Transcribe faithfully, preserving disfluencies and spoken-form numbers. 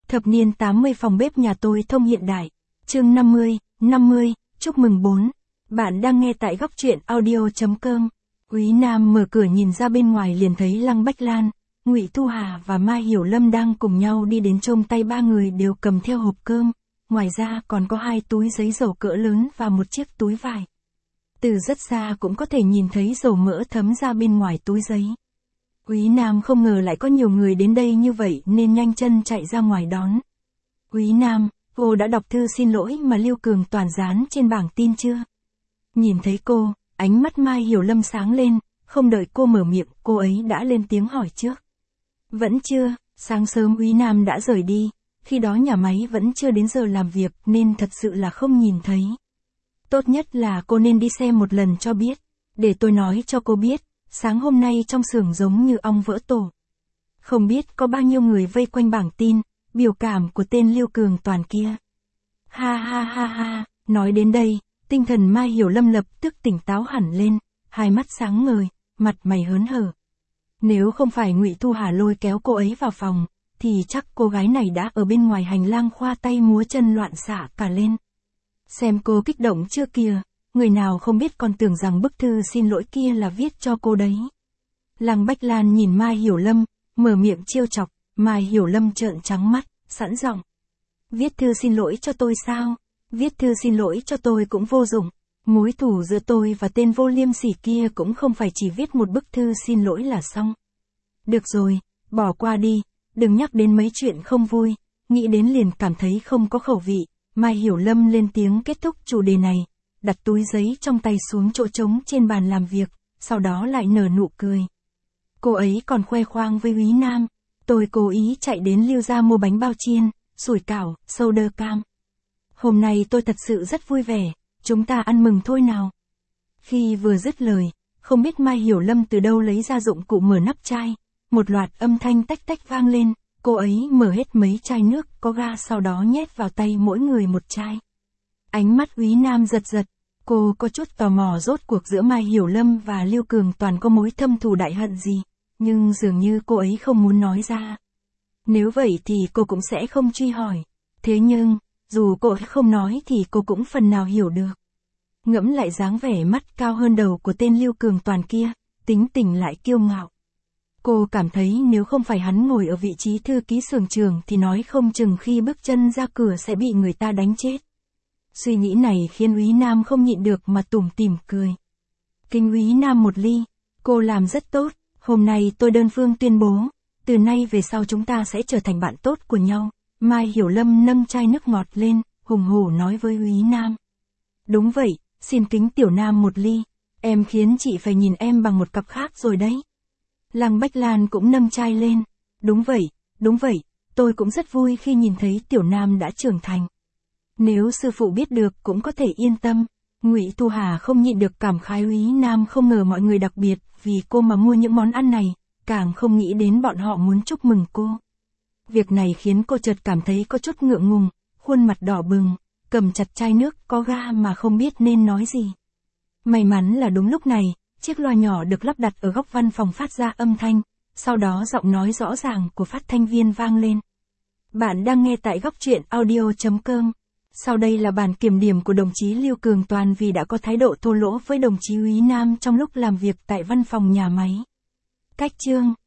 Thập niên tám mươi phòng bếp nhà tôi thông hiện đại. Chương năm mươi, năm mươi, chúc mừng bốn. Bạn đang nghe tại góc truyện audio.com. Quý Nam mở cửa nhìn ra bên ngoài liền thấy Lăng Bách Lan, Ngụy Thu Hà và Mai Hiểu Lâm đang cùng nhau đi đến, trông tay ba người đều cầm theo hộp cơm, ngoài ra còn có hai túi giấy dầu cỡ lớn và một chiếc túi vải. Từ rất xa cũng có thể nhìn thấy dầu mỡ thấm ra bên ngoài túi giấy. Quý Nam không ngờ lại có nhiều người đến đây như vậy nên nhanh chân chạy ra ngoài đón. Quý Nam, cô đã đọc thư xin lỗi mà Lưu Cường Toàn dán trên bảng tin chưa? Nhìn thấy cô, ánh mắt Mai Hiểu Lâm sáng lên, không đợi cô mở miệng, cô ấy đã lên tiếng hỏi trước. Vẫn chưa, sáng sớm Quý Nam đã rời đi, khi đó nhà máy vẫn chưa đến giờ làm việc nên thật sự là không nhìn thấy. Tốt nhất là cô nên đi xem một lần cho biết, để tôi nói cho cô biết, sáng hôm nay trong xưởng giống như ong vỡ tổ. Không biết có bao nhiêu người vây quanh bảng tin, biểu cảm của tên Lưu Cường Toàn kia. Ha ha ha ha, nói đến đây, tinh thần Mai Hiểu Lâm lập tức tỉnh táo hẳn lên, hai mắt sáng ngời, mặt mày hớn hở. Nếu không phải Ngụy Thu Hà lôi kéo cô ấy vào phòng, thì chắc cô gái này đã ở bên ngoài hành lang khoa tay múa chân loạn xạ cả lên. Xem cô kích động chưa kìa, người nào không biết còn tưởng rằng bức thư xin lỗi kia là viết cho cô đấy. Lăng Bách Lan nhìn Mai Hiểu Lâm, mở miệng trêu chọc, Mai Hiểu Lâm trợn trắng mắt, sẵn giọng. Viết thư xin lỗi cho tôi sao? Viết thư xin lỗi cho tôi cũng vô dụng. Mối thù giữa tôi và tên vô liêm sỉ kia cũng không phải chỉ viết một bức thư xin lỗi là xong. Được rồi, bỏ qua đi, đừng nhắc đến mấy chuyện không vui, nghĩ đến liền cảm thấy không có khẩu vị. Mai Hiểu Lâm lên tiếng kết thúc chủ đề này, đặt túi giấy trong tay xuống chỗ trống trên bàn làm việc, sau đó lại nở nụ cười. Cô ấy còn khoe khoang với Quý Nam, tôi cố ý chạy đến Lưu gia mua bánh bao chiên, sủi cảo, soda cam. Hôm nay tôi thật sự rất vui vẻ, chúng ta ăn mừng thôi nào. Khi vừa dứt lời, không biết Mai Hiểu Lâm từ đâu lấy ra dụng cụ mở nắp chai, một loạt âm thanh tách tách vang lên, cô ấy mở hết mấy chai nước có ga sau đó nhét vào tay mỗi người một chai. Ánh mắt Quý Nam giật giật, cô có chút tò mò rốt cuộc giữa Mai Hiểu Lâm và Lưu Cường Toàn có mối thâm thù đại hận gì, nhưng dường như cô ấy không muốn nói ra. Nếu vậy thì cô cũng sẽ không truy hỏi, thế nhưng, dù cô ấy không nói thì cô cũng phần nào hiểu được. Ngẫm lại dáng vẻ mắt cao hơn đầu của tên Lưu Cường Toàn kia, tính tình lại kiêu ngạo. Cô cảm thấy nếu không phải hắn ngồi ở vị trí thư ký xưởng trưởng thì nói không chừng khi bước chân ra cửa sẽ bị người ta đánh chết. Suy nghĩ này khiến Úy Nam không nhịn được mà tủm tỉm cười. Kính Úy Nam một ly, cô làm rất tốt, hôm nay tôi đơn phương tuyên bố, từ nay về sau chúng ta sẽ trở thành bạn tốt của nhau. Mai Hiểu Lâm nâng chai nước ngọt lên, hùng hổ nói với Úy Nam. Đúng vậy, xin kính Tiểu Nam một ly, em khiến chị phải nhìn em bằng một cặp khác rồi đấy. Lăng Bách Lan cũng nâng chai lên. Đúng vậy, đúng vậy, tôi cũng rất vui khi nhìn thấy Tiểu Nam đã trưởng thành. Nếu sư phụ biết được cũng có thể yên tâm. Ngụy Thu Hà không nhịn được cảm khái Úy Nam không ngờ mọi người đặc biệt vì cô mà mua những món ăn này, càng không nghĩ đến bọn họ muốn chúc mừng cô. Việc này khiến cô chợt cảm thấy có chút ngượng ngùng, khuôn mặt đỏ bừng, cầm chặt chai nước có ga mà không biết nên nói gì. May mắn là đúng lúc này, chiếc loa nhỏ được lắp đặt ở góc văn phòng phát ra âm thanh, sau đó giọng nói rõ ràng của phát thanh viên vang lên. Bạn đang nghe tại góc truyện audio.com. Sau đây là bản kiểm điểm của đồng chí Lưu Cường Toàn vì đã có thái độ thô lỗ với đồng chí Úy Nam trong lúc làm việc tại văn phòng nhà máy. Cách chương